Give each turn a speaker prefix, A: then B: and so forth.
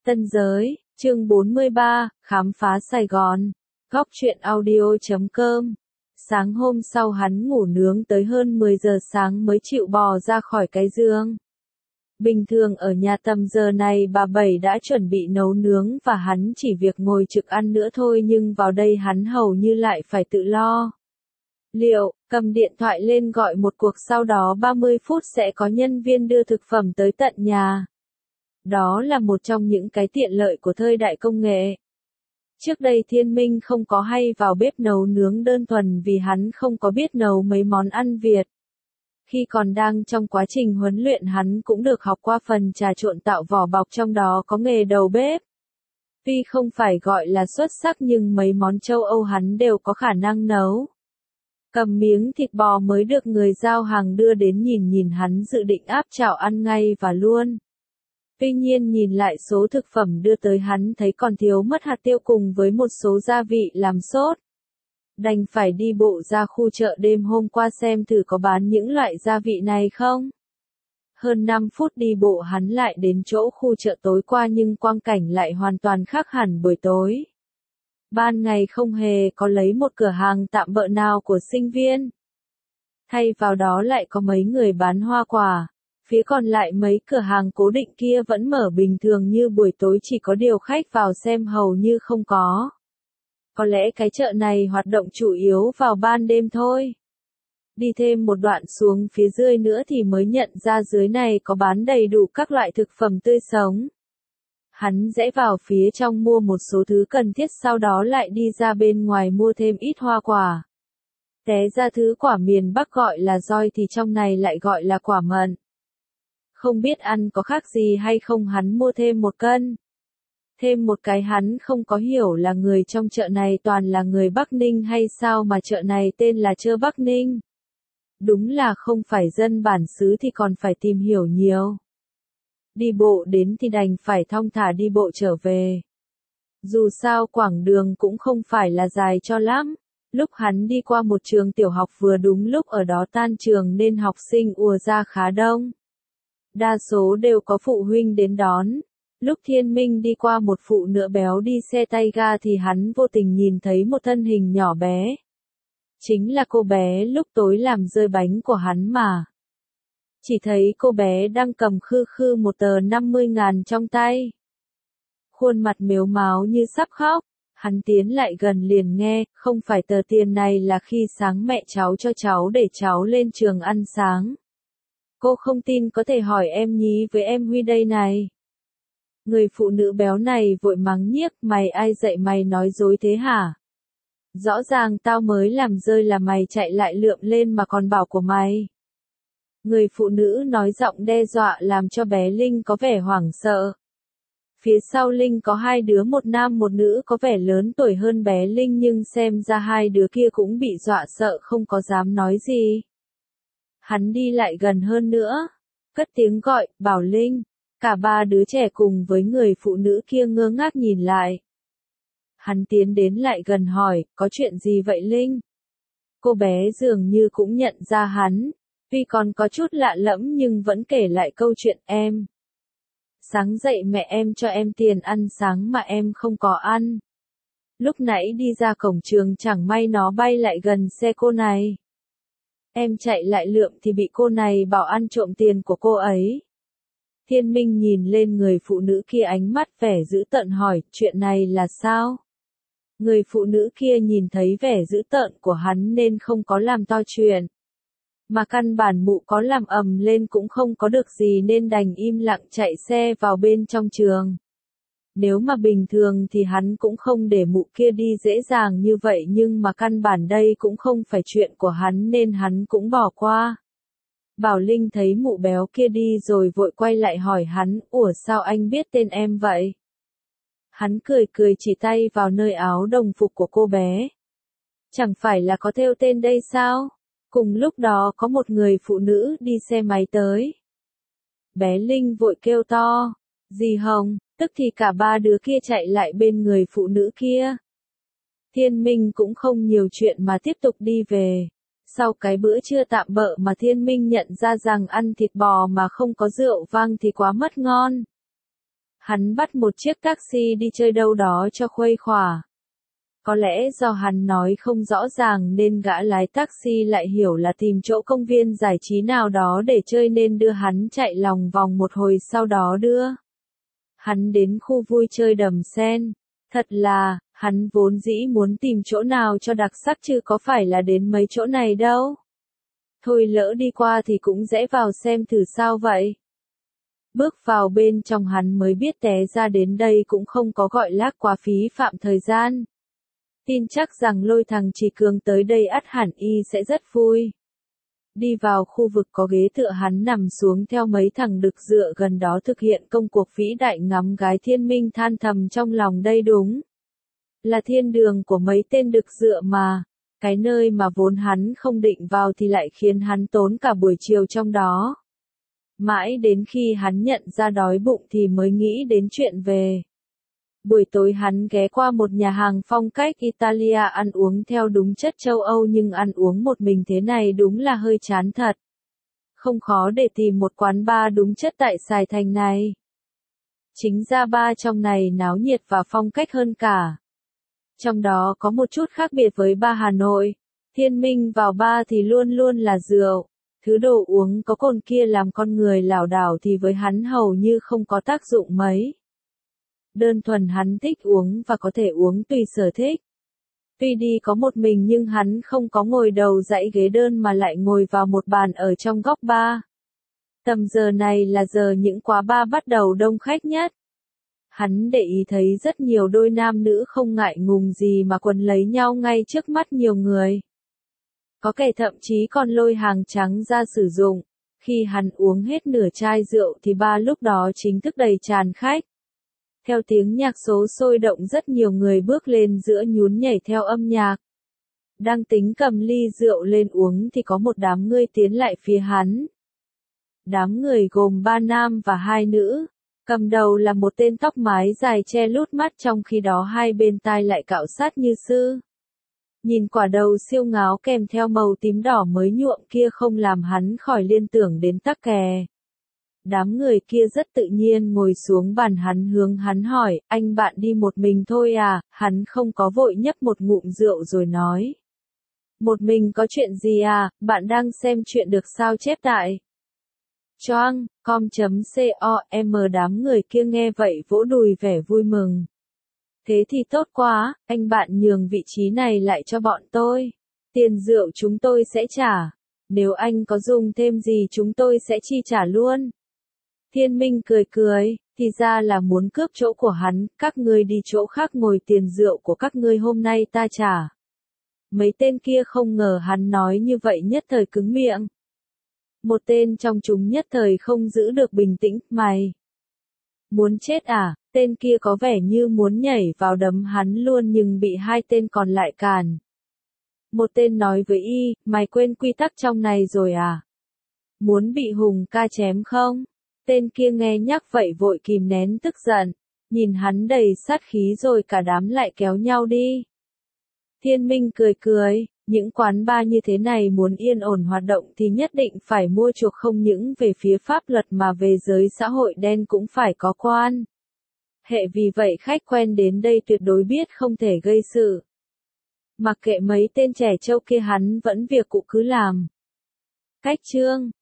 A: Tân Giới, chương 43, khám phá Sài Gòn. Góc truyện audio.com. Sáng hôm sau hắn ngủ nướng tới hơn 10 giờ sáng mới chịu bò ra khỏi cái giường. Bình thường ở nhà tầm giờ này bà Bảy đã chuẩn bị nấu nướng và hắn chỉ việc ngồi trực ăn nữa thôi, nhưng vào đây hắn hầu như lại phải tự lo. Liệu, cầm điện thoại lên gọi một cuộc, sau đó 30 phút sẽ có nhân viên đưa thực phẩm tới tận nhà. Đó là một trong những cái tiện lợi của thời đại công nghệ. Trước đây Thiên Minh không có hay vào bếp nấu nướng đơn thuần vì hắn không có biết nấu mấy món ăn Việt. Khi còn đang trong quá trình huấn luyện hắn cũng được học qua phần trà trộn tạo vỏ bọc, trong đó có nghề đầu bếp. Tuy không phải gọi là xuất sắc nhưng mấy món châu Âu hắn đều có khả năng nấu. Cầm miếng thịt bò mới được người giao hàng đưa đến, nhìn hắn dự định áp chảo ăn ngay và luôn. Tuy nhiên nhìn lại số thực phẩm đưa tới hắn thấy còn thiếu mất hạt tiêu cùng với một số gia vị làm sốt. Đành phải đi bộ ra khu chợ đêm hôm qua xem thử có bán những loại gia vị này không. Hơn 5 phút đi bộ hắn lại đến chỗ khu chợ tối qua, nhưng quang cảnh lại hoàn toàn khác hẳn buổi tối. Ban ngày không hề có lấy một cửa hàng tạm bợ nào của sinh viên. Thay vào đó lại có mấy người bán hoa quả. Phía còn lại mấy cửa hàng cố định kia vẫn mở bình thường như buổi tối, chỉ có điều khách vào xem hầu như không có. Có lẽ cái chợ này hoạt động chủ yếu vào ban đêm thôi. Đi thêm một đoạn xuống phía dưới nữa thì mới nhận ra dưới này có bán đầy đủ các loại thực phẩm tươi sống. Hắn rẽ vào phía trong mua một số thứ cần thiết, sau đó lại đi ra bên ngoài mua thêm ít hoa quả. Té ra thứ quả miền Bắc gọi là roi thì trong này lại gọi là quả mận. Không biết ăn có khác gì hay không, hắn mua thêm 1 cân. Thêm một cái hắn không có hiểu là người trong chợ này toàn là người Bắc Ninh hay sao mà chợ này tên là chợ Bắc Ninh. Đúng là không phải dân bản xứ thì còn phải tìm hiểu nhiều. Đi bộ đến thì đành phải thong thả đi bộ trở về. Dù sao quãng đường cũng không phải là dài cho lắm. Lúc hắn đi qua một trường tiểu học vừa đúng lúc ở đó tan trường nên học sinh ùa ra khá đông. Đa số đều có phụ huynh đến đón. Lúc Thiên Minh đi qua một phụ nữ béo đi xe tay ga thì hắn vô tình nhìn thấy một thân hình nhỏ bé. Chính là cô bé lúc tối làm rơi bánh của hắn mà. Chỉ thấy cô bé đang cầm khư khư một tờ 50.000 trong tay. Khuôn mặt mếu máo như sắp khóc. Hắn tiến lại gần liền nghe, không phải tờ tiền này là khi sáng mẹ cháu cho cháu để cháu lên trường ăn sáng. Cô không tin có thể hỏi em Nhí với em Huy đây này. Người phụ nữ béo này vội mắng nhiếc, mày ai dạy mày nói dối thế hả? Rõ ràng tao mới làm rơi là mày chạy lại lượm lên mà còn bảo của mày. Người phụ nữ nói giọng đe dọa làm cho bé Linh có vẻ hoảng sợ. Phía sau Linh có 2 đứa, một nam một nữ có vẻ lớn tuổi hơn bé Linh, nhưng xem ra 2 đứa kia cũng bị dọa sợ không có dám nói gì. Hắn đi lại gần hơn nữa, cất tiếng gọi, bảo Linh. Cả 3 đứa trẻ cùng với người phụ nữ kia ngơ ngác nhìn lại. Hắn tiến đến lại gần hỏi, có chuyện gì vậy Linh? Cô bé dường như cũng nhận ra hắn, tuy còn có chút lạ lẫm nhưng vẫn kể lại câu chuyện em. Sáng dậy mẹ em cho em tiền ăn sáng mà em không có ăn. Lúc nãy đi ra cổng trường chẳng may nó bay lại gần xe cô này. Em chạy lại lượm thì bị cô này bảo ăn trộm tiền của cô ấy. Thiên Minh nhìn lên người phụ nữ kia, ánh mắt vẻ dữ tợn hỏi, chuyện này là sao? Người phụ nữ kia nhìn thấy vẻ dữ tợn của hắn nên không có làm to chuyện. Mà căn bản mụ có làm ầm lên cũng không có được gì nên đành im lặng chạy xe vào bên trong trường. Nếu mà bình thường thì hắn cũng không để mụ kia đi dễ dàng như vậy, nhưng mà căn bản đây cũng không phải chuyện của hắn nên hắn cũng bỏ qua. Bảo Linh thấy mụ béo kia đi rồi vội quay lại hỏi hắn, ủa sao anh biết tên em vậy? Hắn cười cười chỉ tay vào nơi áo đồng phục của cô bé. Chẳng phải là có thêu tên đây sao? Cùng lúc đó có một người phụ nữ đi xe máy tới. Bé Linh vội kêu to, dì Hồng, tức thì cả 3 đứa kia chạy lại bên người phụ nữ kia. Thiên Minh cũng không nhiều chuyện mà tiếp tục đi về. Sau cái bữa trưa tạm bợ mà Thiên Minh nhận ra rằng ăn thịt bò mà không có rượu vang thì quá mất ngon. Hắn bắt một chiếc taxi đi chơi đâu đó cho khuây khỏa. Có lẽ do hắn nói không rõ ràng nên gã lái taxi lại hiểu là tìm chỗ công viên giải trí nào đó để chơi nên đưa hắn chạy lòng vòng một hồi sau đó đưa hắn đến khu vui chơi Đầm Sen. Thật là, hắn vốn dĩ muốn tìm chỗ nào cho đặc sắc chứ có phải là đến mấy chỗ này đâu. Thôi lỡ đi qua thì cũng rẽ vào xem thử sao vậy. Bước vào bên trong hắn mới biết té ra đến đây cũng không có gọi lác quá phí phạm thời gian. Tin chắc rằng lôi thằng Chỉ Cường tới đây ắt hẳn y sẽ rất vui. Đi vào khu vực có ghế tựa hắn nằm xuống theo mấy thằng đực dựa gần đó thực hiện công cuộc vĩ đại ngắm gái Thiên Minh than thầm trong lòng đây đúng là thiên đường của mấy tên đực dựa mà. Cái nơi mà vốn hắn không định vào thì lại khiến hắn tốn cả buổi chiều trong đó. Mãi đến khi hắn nhận ra đói bụng thì mới nghĩ đến chuyện về. Buổi tối hắn ghé qua một nhà hàng phong cách Italia ăn uống theo đúng chất châu Âu nhưng ăn uống một mình thế này đúng là hơi chán thật. Không khó để tìm một quán bar đúng chất tại Sài Thành này. Chính ra bar trong này náo nhiệt và phong cách hơn cả. Trong đó có một chút khác biệt với bar Hà Nội. Thiên Minh vào bar thì luôn luôn là rượu. Thứ đồ uống có cồn kia làm con người lảo đảo thì với hắn hầu như không có tác dụng mấy. Đơn thuần hắn thích uống và có thể uống tùy sở thích. Tuy đi có một mình nhưng hắn không có ngồi đầu dãy ghế đơn mà lại ngồi vào một bàn ở trong góc bar. Tầm giờ này là giờ những quán bar bắt đầu đông khách nhất. Hắn để ý thấy rất nhiều đôi nam nữ không ngại ngùng gì mà quần lấy nhau ngay trước mắt nhiều người. Có kẻ thậm chí còn lôi hàng trắng ra sử dụng. Khi hắn uống hết nửa chai rượu thì bar lúc đó chính thức đầy tràn khách. Theo tiếng nhạc số sôi động rất nhiều người bước lên giữa nhún nhảy theo âm nhạc. Đang tính cầm ly rượu lên uống thì có một đám người tiến lại phía hắn. Đám người gồm 3 nam và 2 nữ. Cầm đầu là một tên tóc mái dài che lút mắt trong khi đó hai bên tai lại cạo sát như sư. Nhìn quả đầu siêu ngáo kèm theo màu tím đỏ mới nhuộm kia không làm hắn khỏi liên tưởng đến tắc kè. Đám người kia rất tự nhiên ngồi xuống bàn hắn hướng hắn hỏi, anh bạn đi một mình thôi à, hắn không có vội nhấp một ngụm rượu rồi nói. Một mình có chuyện gì à, bạn đang xem chuyện được sao chép tại choang, com.com. Đám người kia nghe vậy vỗ đùi vẻ vui mừng. Thế thì tốt quá, anh bạn nhường vị trí này lại cho bọn tôi. Tiền rượu chúng tôi sẽ trả. Nếu anh có dùng thêm gì chúng tôi sẽ chi trả luôn. Thiên Minh cười cười, thì ra là muốn cướp chỗ của hắn, các ngươi đi chỗ khác ngồi tiền rượu của các ngươi hôm nay ta trả. Mấy tên kia không ngờ hắn nói như vậy nhất thời cứng miệng. Một tên trong chúng nhất thời không giữ được bình tĩnh, mày. Muốn chết à, tên kia có vẻ như muốn nhảy vào đấm hắn luôn nhưng bị hai tên còn lại cản. Một tên nói với y, mày quên quy tắc trong này rồi à? Muốn bị Hùng ca chém không? Tên kia nghe nhắc vậy vội kìm nén tức giận, nhìn hắn đầy sát khí rồi cả đám lại kéo nhau đi. Thiên Minh cười cười, những quán bar như thế này muốn yên ổn hoạt động thì nhất định phải mua chuộc không những về phía pháp luật mà về giới xã hội đen cũng phải có quan. Hệ vì vậy khách quen đến đây tuyệt đối biết không thể gây sự. Mặc kệ mấy tên trẻ trâu kia hắn vẫn việc cụ cứ làm. Cách chương